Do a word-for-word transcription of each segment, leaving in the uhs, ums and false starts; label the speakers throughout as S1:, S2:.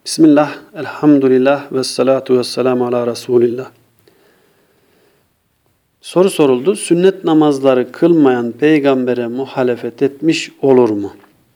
S1: Bismillah, elhamdülillah ve salatu ve selamu ala Resulillah. Soru soruldu. Sünnet namazları kılmayan peygambere muhalefet etmiş olur mu?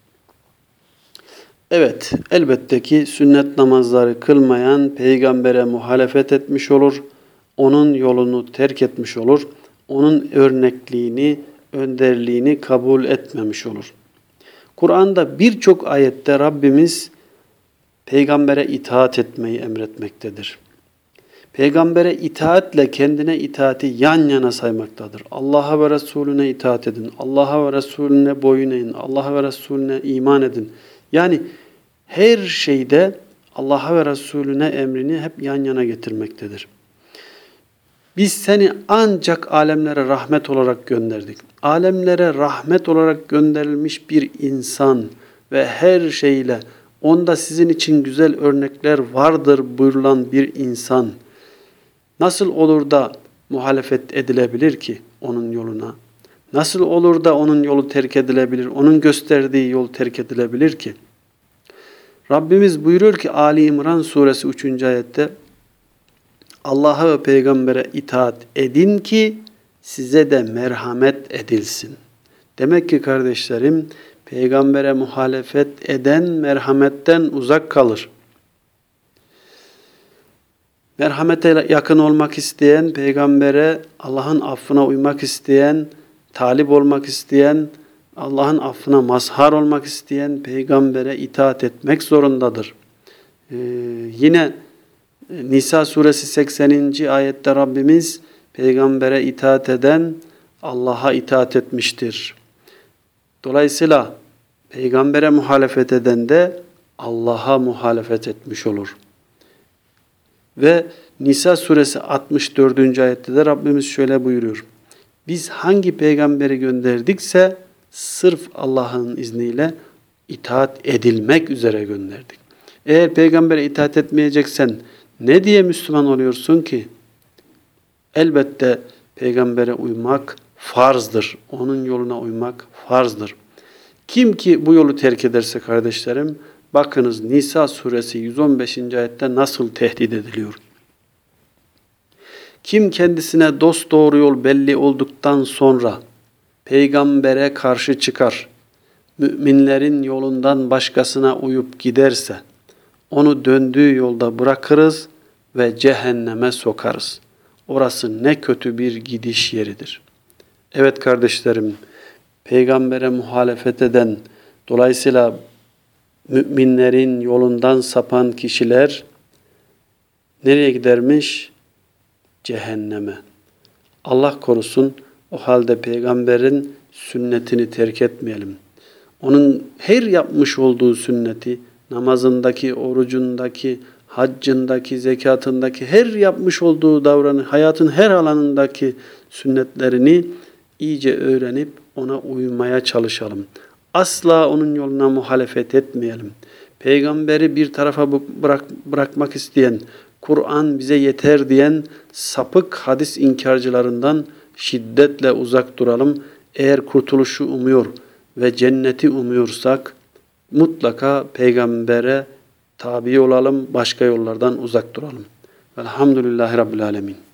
S1: Evet, elbette ki sünnet namazları kılmayan peygambere muhalefet etmiş olur. Onun yolunu terk etmiş olur. Onun örnekliğini, önderliğini kabul etmemiş olur. Kur'an'da birçok ayette Rabbimiz peygambere itaat etmeyi emretmektedir. Peygambere itaatle kendine itaati yan yana saymaktadır. Allah'a ve Resulüne itaat edin. Allah'a ve Resulüne boyun eğin. Allah'a ve Resulüne iman edin. Yani her şeyde Allah'a ve Resulüne emrini hep yan yana getirmektedir. Biz seni ancak alemlere rahmet olarak gönderdik. Alemlere rahmet olarak gönderilmiş bir insan ve her şeyle onda sizin için güzel örnekler vardır buyurulan bir insan nasıl olur da muhalefet edilebilir ki onun yoluna? Nasıl olur da onun yolu terk edilebilir? Onun gösterdiği yol terk edilebilir ki? Rabbimiz buyuruyor ki Ali İmran suresi üçüncü ayette Allah'a ve peygambere itaat edin ki size de merhamet edilsin. Demek ki kardeşlerim, peygambere muhalefet eden merhametten uzak kalır. Merhamete yakın olmak isteyen, peygambere Allah'ın affına uymak isteyen, talip olmak isteyen, Allah'ın affına mazhar olmak isteyen peygambere itaat etmek zorundadır. Ee, yine Nisa suresi sekseninci ayette Rabbimiz peygambere itaat eden Allah'a itaat etmiştir. Dolayısıyla peygambere muhalefet eden de Allah'a muhalefet etmiş olur. Ve Nisa suresi altmış dördüncü ayette de Rabbimiz şöyle buyuruyor. Biz hangi peygamberi gönderdikse sırf Allah'ın izniyle itaat edilmek üzere gönderdik. Eğer peygambere itaat etmeyeceksen ne diye Müslüman oluyorsun ki? Elbette peygambere uymak farzdır. Onun yoluna uymak farzdır. Kim ki bu yolu terk ederse kardeşlerim, bakınız Nisa suresi yüz on beşinci ayette nasıl tehdit ediliyor. Kim kendisine dosdoğru yol belli olduktan sonra peygambere karşı çıkar, müminlerin yolundan başkasına uyup giderse, onu döndüğü yolda bırakırız ve cehenneme sokarız. Orası ne kötü bir gidiş yeridir. Evet kardeşlerim, peygambere muhalefet eden, dolayısıyla müminlerin yolundan sapan kişiler nereye gidermiş? Cehenneme. Allah korusun, o halde peygamberin sünnetini terk etmeyelim. Onun her yapmış olduğu sünneti, namazındaki, orucundaki, haccındaki, zekatındaki, her yapmış olduğu davranış, hayatın her alanındaki sünnetlerini iyice öğrenip ona uymaya çalışalım. Asla onun yoluna muhalefet etmeyelim. Peygamberi bir tarafa bırak, bırakmak isteyen, Kur'an bize yeter diyen sapık hadis inkarcılarından şiddetle uzak duralım. Eğer kurtuluşu umuyor ve cenneti umuyorsak mutlaka peygambere tabi olalım, başka yollardan uzak duralım. Velhamdülillahi Rabbil Alemin.